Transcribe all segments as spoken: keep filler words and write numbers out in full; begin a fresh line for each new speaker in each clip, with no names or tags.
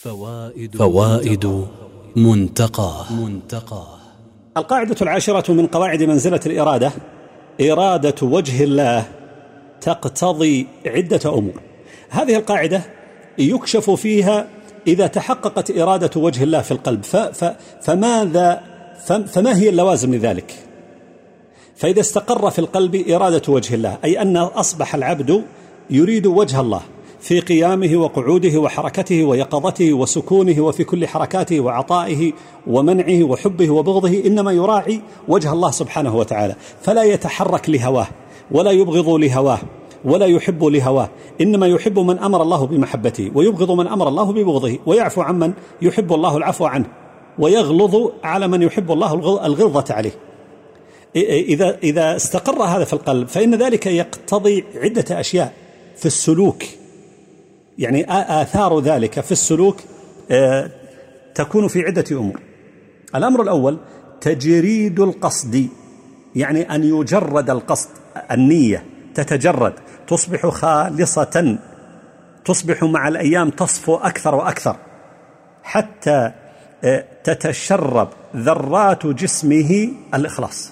فوائد, فوائد منتقاه منتقاه
القاعدة العاشرة من قواعد منزلة الإرادة: إرادة وجه الله تقتضي عدة أمور. هذه القاعدة يكشف فيها إذا تحققت إرادة وجه الله في القلب فماذا فما هي اللوازم لذلك. فإذا استقر في القلب إرادة وجه الله، أي أن أصبح العبد يريد وجه الله في قيامه وقعوده وحركته ويقظته وسكونه وفي كل حركاته وعطائه ومنعه وحبه وبغضه، إنما يراعي وجه الله سبحانه وتعالى، فلا يتحرك لهواه ولا يبغض لهواه ولا يحب لهواه، إنما يحب من أمر الله بمحبته ويبغض من أمر الله ببغضه، ويعفو عمن يحب الله العفو عنه ويغلظ على من يحب الله الغلظة عليه. إذا إذا استقر هذا في القلب فإن ذلك يقتضي عدة أشياء في السلوك، يعني آثار ذلك في السلوك تكون في عدة أمور. الأمر الأول تجريد القصد، يعني أن يجرد القصد، النية تتجرد، تصبح خالصة، تصبح مع الأيام تصفو أكثر وأكثر حتى تتشرب ذرات جسمه الإخلاص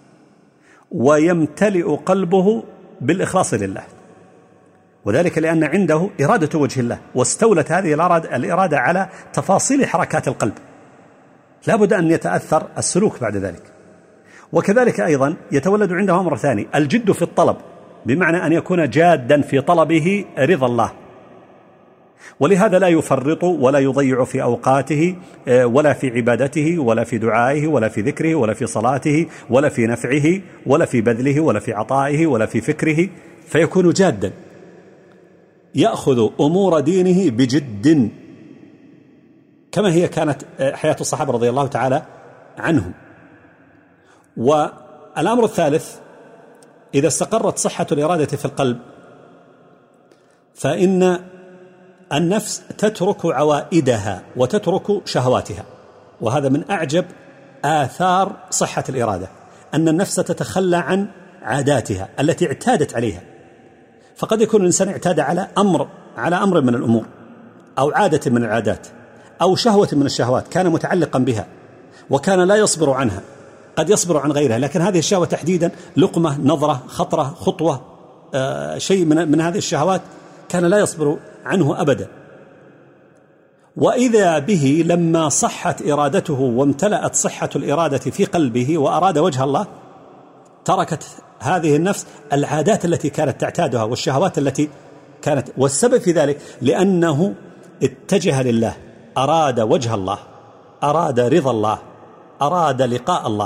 ويمتلئ قلبه بالإخلاص لله، وذلك لأن عنده إرادة وجه الله، واستولت هذه الإرادة على تفاصيل حركات القلب، لا بد أن يتأثر السلوك بعد ذلك. وكذلك أيضا يتولد عنده أمر ثاني: الجد في الطلب، بمعنى أن يكون جادا في طلبه رضا الله، ولهذا لا يفرط ولا يضيع في أوقاته ولا في عبادته ولا في دعائه ولا في ذكره ولا في صلاته ولا في نفعه ولا في بذله ولا في عطائه ولا في فكره، فيكون جادا يأخذ أمور دينه بجد، كما هي كانت حياة الصحابة رضي الله تعالى عنهم. والأمر الثالث: إذا استقرت صحة الإرادة في القلب فإن النفس تترك عوائدها وتترك شهواتها، وهذا من أعجب آثار صحة الإرادة، أن النفس تتخلى عن عاداتها التي اعتادت عليها. فقد يكون الإنسان اعتاد على أمر على أمر من الأمور، أو عادة من العادات، أو شهوة من الشهوات كان متعلقا بها وكان لا يصبر عنها، قد يصبر عن غيرها، لكن هذه الشهوة تحديدا لقمة، نظرة، خطرة، خطوة، آه شيء من, من هذه الشهوات كان لا يصبر عنه أبدا. وإذا به لما صحت إرادته وامتلأت صحة الإرادة في قلبه وأراد وجه الله، تركت هذه النفس العادات التي كانت تعتادها والشهوات التي كانت، والسبب في ذلك لأنه اتجه لله، أراد وجه الله، أراد رضا الله، أراد لقاء الله.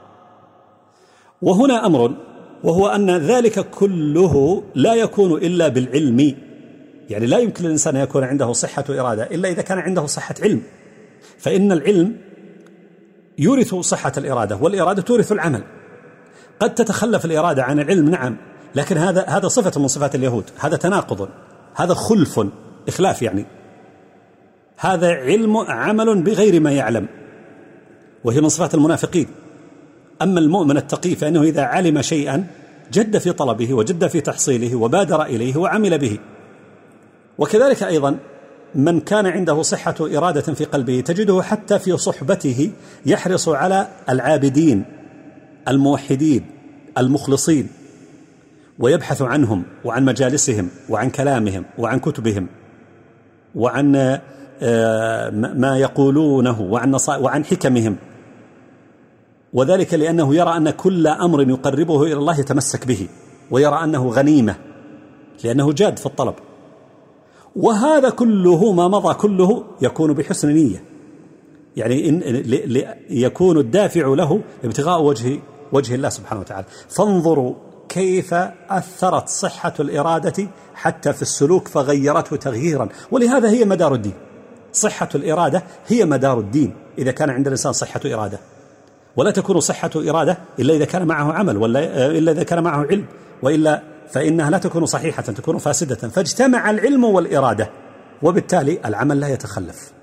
وهنا أمر، وهو أن ذلك كله لا يكون إلا بالعلم، يعني لا يمكن للإنسان أن يكون عنده صحة إرادة إلا إذا كان عنده صحة علم، فإن العلم يورث صحة الإرادة، والإرادة تورث العمل. قد تتخلف الإرادة عن العلم، نعم، لكن هذا هذا صفة من صفات اليهود، هذا تناقض، هذا خلف، إخلاف، يعني هذا علم عمل بغير ما يعلم، وهي من صفات المنافقين. أما المؤمن التقي فإنه إذا علم شيئا جد في طلبه وجد في تحصيله وبادر إليه وعمل به. وكذلك أيضا من كان عنده صحة إرادة في قلبه تجده حتى في صحبته يحرص على العابدين الموحدين المخلصين، ويبحث عنهم وعن مجالسهم وعن كلامهم وعن كتبهم وعن ما يقولونه وعن وعن حكمهم، وذلك لأنه يرى أن كل أمر يقربه إلى الله يتمسك به، ويرى أنه غنيمة لأنه جاد في الطلب. وهذا كله ما مضى كله يكون بحسن نية، يعني إن يكون الدافع له ابتغاء وجه وجه الله سبحانه وتعالى. فانظروا كيف أثرت صحة الإرادة حتى في السلوك فغيرته تغييرا، ولهذا هي مدار الدين. صحة الإرادة هي مدار الدين إذا كان عند الإنسان صحة إرادة، ولا تكون صحة إرادة إلا إذا كان معه عمل، ولا إلا إذا كان معه علم، وإلا فإنها لا تكون صحيحة، تكون فاسدة. فاجتمع العلم والإرادة، وبالتالي العمل لا يتخلف.